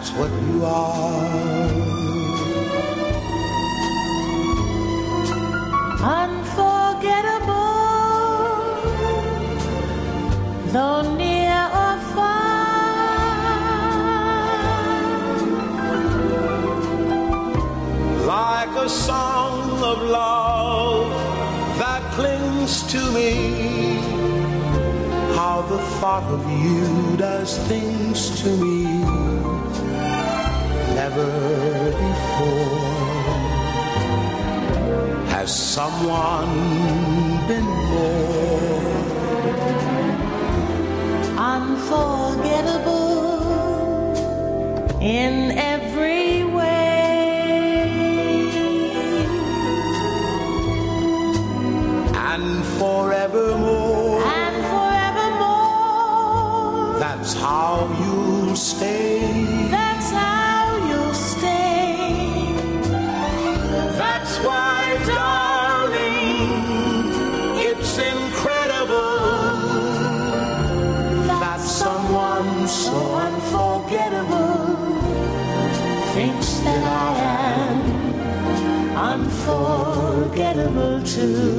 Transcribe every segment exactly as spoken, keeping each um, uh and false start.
that's what you are. Unforgettable, though near or far. Like a song of love that clings to me, how the thought of you does things to me never before has someone been more unforgettable in every way, and forevermore. That's how you'll stay. That's how you'll stay. That's why, darling, it's incredible that someone so unforgettable thinks that I am unforgettable too.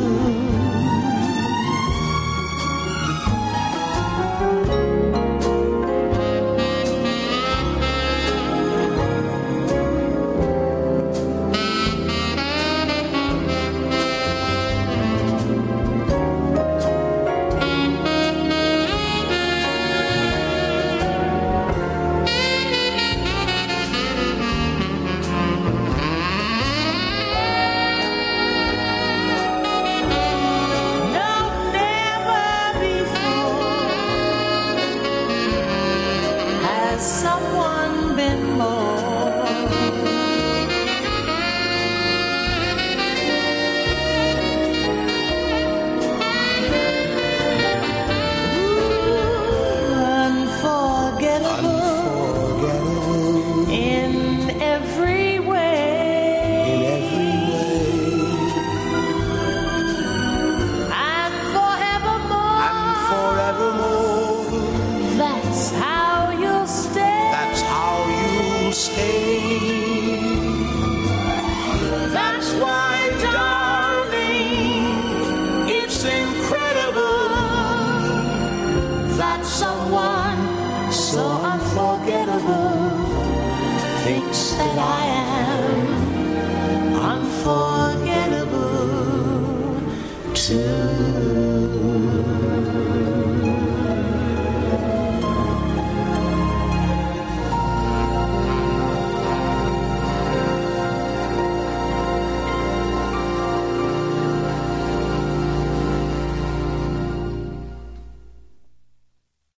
Someone been more unforgettable, unforgettable in every way, in every way, and forevermore, and forevermore. That's how you'll stay. Stay. That's why, darling, it's incredible that someone so unforgettable thinks that I am unforgettable too.